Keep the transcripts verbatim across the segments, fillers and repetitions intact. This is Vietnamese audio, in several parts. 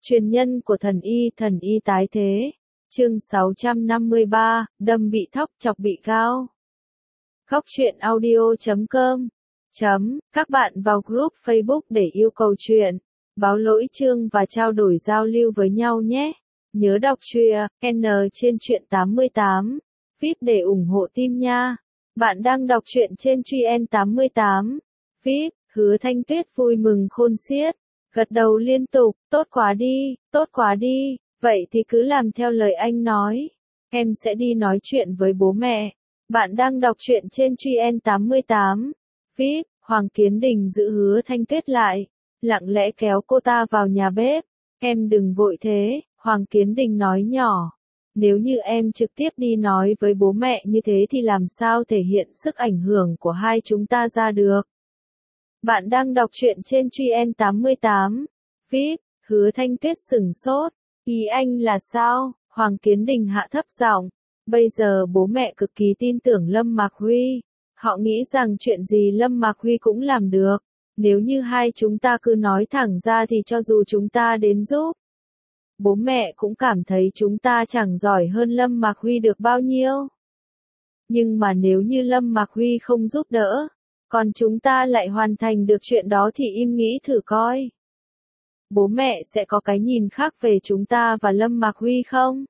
Truyền nhân của thần y, thần y tái thế. Chương sáu trăm năm mươi ba, đâm bị thóc chọc bị gao. Góc truyện audio chấm com chấm, các bạn vào group Facebook để yêu cầu chuyện, báo lỗi chương và trao đổi giao lưu với nhau nhé. Nhớ đọc truyện N trên truyện tám mươi tám, vê i pê để ủng hộ team nha. Bạn đang đọc truyện trên truyện tám mươi tám, vê i pê, Hứa Thanh Tuyết vui mừng khôn xiết, gật đầu liên tục, tốt quá đi, tốt quá đi, vậy thì cứ làm theo lời anh nói. Em sẽ đi nói chuyện với bố mẹ. Bạn đang đọc truyện trên truyện tám mươi tám, vê i pê, Hoàng Kiến Đình giữ Hứa Thanh Tuyết lại, lặng lẽ kéo cô ta vào nhà bếp. Em đừng vội thế, Hoàng Kiến Đình nói nhỏ. Nếu như em trực tiếp đi nói với bố mẹ như thế thì làm sao thể hiện sức ảnh hưởng của hai chúng ta ra được. Bạn đang đọc truyện trên truyện tám mươi tám, vê i pê, Hứa Thanh Tuyết sửng sốt. Ý anh là sao? Hoàng Kiến Đình hạ thấp giọng. Bây giờ bố mẹ cực kỳ tin tưởng Lâm Mạc Huy. Họ nghĩ rằng chuyện gì Lâm Mạc Huy cũng làm được. Nếu như hai chúng ta cứ nói thẳng ra thì cho dù chúng ta đến giúp, bố mẹ cũng cảm thấy chúng ta chẳng giỏi hơn Lâm Mạc Huy được bao nhiêu. Nhưng mà nếu như Lâm Mạc Huy không giúp đỡ, còn chúng ta lại hoàn thành được chuyện đó thì im nghĩ thử coi. Bố mẹ sẽ có cái nhìn khác về chúng ta và Lâm Mạc Huy không?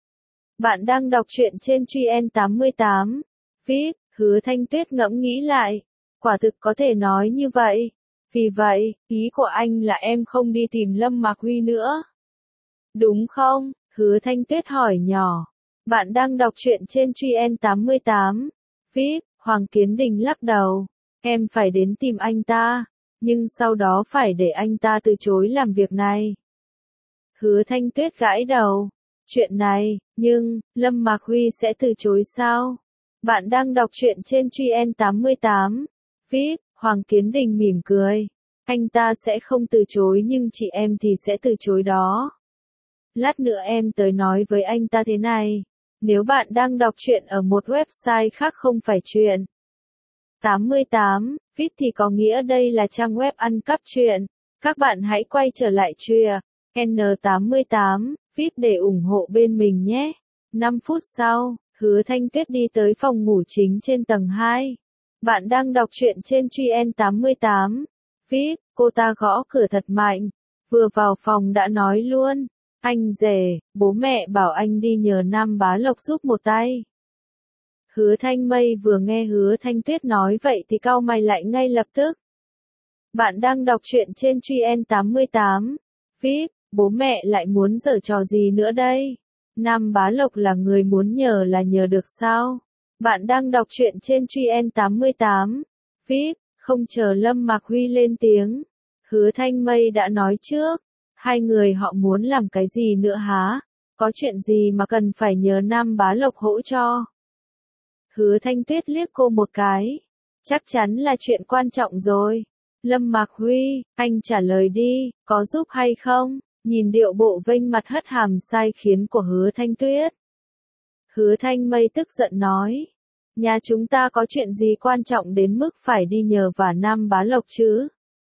Bạn đang đọc truyện trên truyện tám mươi tám, vê i pê, Hứa Thanh Tuyết ngẫm nghĩ lại. Quả thực có thể nói như vậy. Vì vậy, ý của anh là em không đi tìm Lâm Mạc Huy nữa. Đúng không? Hứa Thanh Tuyết hỏi nhỏ. Bạn đang đọc truyện trên truyện tám mươi tám, vê i pê, Hoàng Kiến Đình lắc đầu. Em phải đến tìm anh ta, nhưng sau đó phải để anh ta từ chối làm việc này. Hứa Thanh Tuyết gãi đầu. Chuyện này, nhưng, Lâm Mạc Huy sẽ từ chối sao? Bạn đang đọc truyện trên truyện tám mươi tám, vê i pê, Hoàng Kiến Đình mỉm cười. Anh ta sẽ không từ chối nhưng chị em thì sẽ từ chối đó. Lát nữa em tới nói với anh ta thế này. Nếu bạn đang đọc truyện ở một website khác không phải truyện tám mươi tám, vê i pê thì có nghĩa đây là trang web ăn cắp truyện. Các bạn hãy quay trở lại truyện N tám mươi tám, vê i pê để ủng hộ bên mình nhé. năm phút sau, Hứa Thanh Tuyết đi tới phòng ngủ chính trên tầng hai. Bạn đang đọc truyện trên truyện tám mươi tám, vê i pê, cô ta gõ cửa thật mạnh. Vừa vào phòng đã nói luôn. Anh rể, bố mẹ bảo anh đi nhờ Nam Bá Lộc giúp một tay. Hứa Thanh Mây vừa nghe Hứa Thanh Tuyết nói vậy thì cau mày lại ngay lập tức. Bạn đang đọc truyện trên truyện tám mươi tám, vê i pê, bố mẹ lại muốn giở trò gì nữa đây? Nam Bá Lộc là người muốn nhờ là nhờ được sao? Bạn đang đọc truyện trên truyện tám mươi tám, vê i pê, không chờ Lâm Mạc Huy lên tiếng. Hứa Thanh Mây đã nói trước. Hai người họ muốn làm cái gì nữa hả? Có chuyện gì mà cần phải nhờ Nam Bá Lộc hỗ cho? Hứa Thanh Tuyết liếc cô một cái. Chắc chắn là chuyện quan trọng rồi. Lâm Mạc Huy, anh trả lời đi, có giúp hay không? Nhìn điệu bộ vênh mặt hất hàm sai khiến của Hứa Thanh Tuyết. Hứa Thanh Mây tức giận nói. Nhà chúng ta có chuyện gì quan trọng đến mức phải đi nhờ vả Nam Bá Lộc chứ?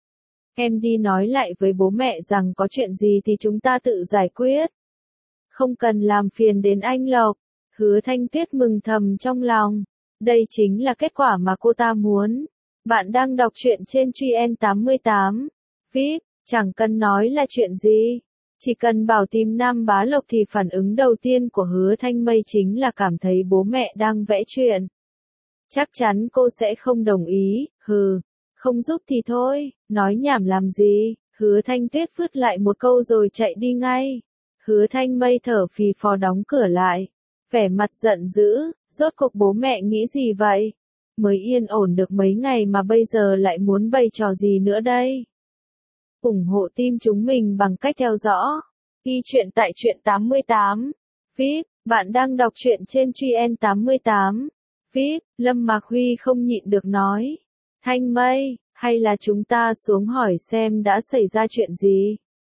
Em đi nói lại với bố mẹ rằng có chuyện gì thì chúng ta tự giải quyết. Không cần làm phiền đến anh Lộc. Hứa Thanh Tuyết mừng thầm trong lòng. Đây chính là kết quả mà cô ta muốn. Bạn đang đọc truyện trên truyện tám mươi tám, vê i pê, chẳng cần nói là chuyện gì. Chỉ cần bảo tìm Nam Bá Lộc thì phản ứng đầu tiên của Hứa Thanh Mây chính là cảm thấy bố mẹ đang vẽ chuyện. Chắc chắn cô sẽ không đồng ý, hừ. Không giúp thì thôi, nói nhảm làm gì? Hứa Thanh Tuyết vứt lại một câu rồi chạy đi ngay. Hứa Thanh Mây thở phì phò đóng cửa lại. Vẻ mặt giận dữ, rốt cuộc bố mẹ nghĩ gì vậy? Mới yên ổn được mấy ngày mà bây giờ lại muốn bày trò gì nữa đây? ủng hộ team chúng mình bằng cách theo dõi y truyện tại truyện tám mươi tám. vê i pê, bạn đang đọc truyện trên truyện tám mươi tám. vê i pê, Lâm Mạc Huy không nhịn được nói. Thanh Mây, hay là chúng ta xuống hỏi xem đã xảy ra chuyện gì?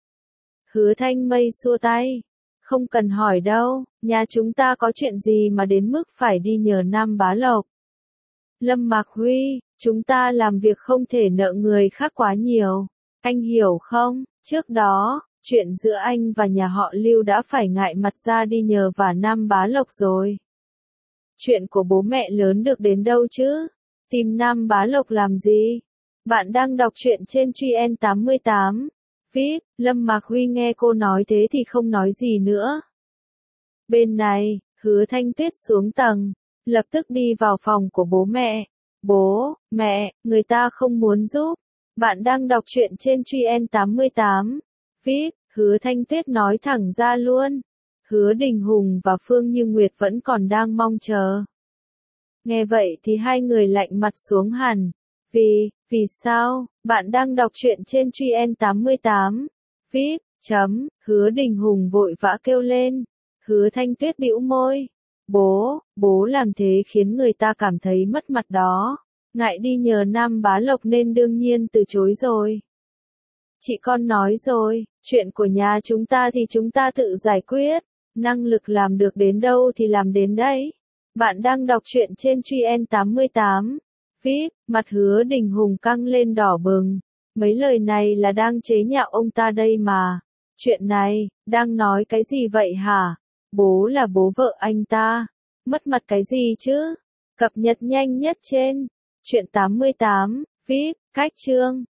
Hứa Thanh Mây xua tay. Không cần hỏi đâu, nhà chúng ta có chuyện gì mà đến mức phải đi nhờ Nam Bá Lộc. Lâm Mạc Huy, chúng ta làm việc không thể nợ người khác quá nhiều. Anh hiểu không? Trước đó, Chuyện giữa anh và nhà họ Lưu đã phải ngại mặt ra đi nhờ vả Nam Bá Lộc rồi. Chuyện của bố mẹ lớn được đến đâu chứ? Tìm Nam Bá Lộc làm gì? Bạn đang đọc truyện trên Truy En tám mươi tám. vê i pê, Lâm Mạc Huy nghe cô nói thế thì không nói gì nữa. Bên này, Hứa Thanh Tuyết xuống tầng, lập tức đi vào phòng của bố mẹ. Bố, mẹ, người ta không muốn giúp. Bạn đang đọc truyện trên Truy En tám mươi tám. vê i pê, Hứa Thanh Tuyết nói thẳng ra luôn. Hứa Đình Hùng và Phương Như Nguyệt vẫn còn đang mong chờ. Nghe vậy thì hai người lạnh mặt xuống hẳn. Vì, vì sao, bạn đang đọc truyện trên Truy En tám mươi tám. vê i pê, chấm, Hứa Đình Hùng vội vã kêu lên. Hứa Thanh Tuyết bĩu môi. Bố, bố làm thế khiến người ta cảm thấy mất mặt đó. Ngại đi nhờ Nam Bá Lộc nên đương nhiên từ chối rồi. Chị con nói rồi, chuyện của nhà chúng ta thì chúng ta tự giải quyết. Năng lực làm được đến đâu thì làm đến đấy. Bạn đang đọc truyện trên Truy En tám mươi tám. vê i pê, mặt Hứa Đình Hùng căng lên đỏ bừng. Mấy lời này là đang chế nhạo ông ta đây mà. Chuyện này, đang nói cái gì vậy hả? Bố là bố vợ anh ta. Mất mặt cái gì chứ? Cập nhật nhanh nhất trên Truyện tám mươi tám, vê i pê, cách chương.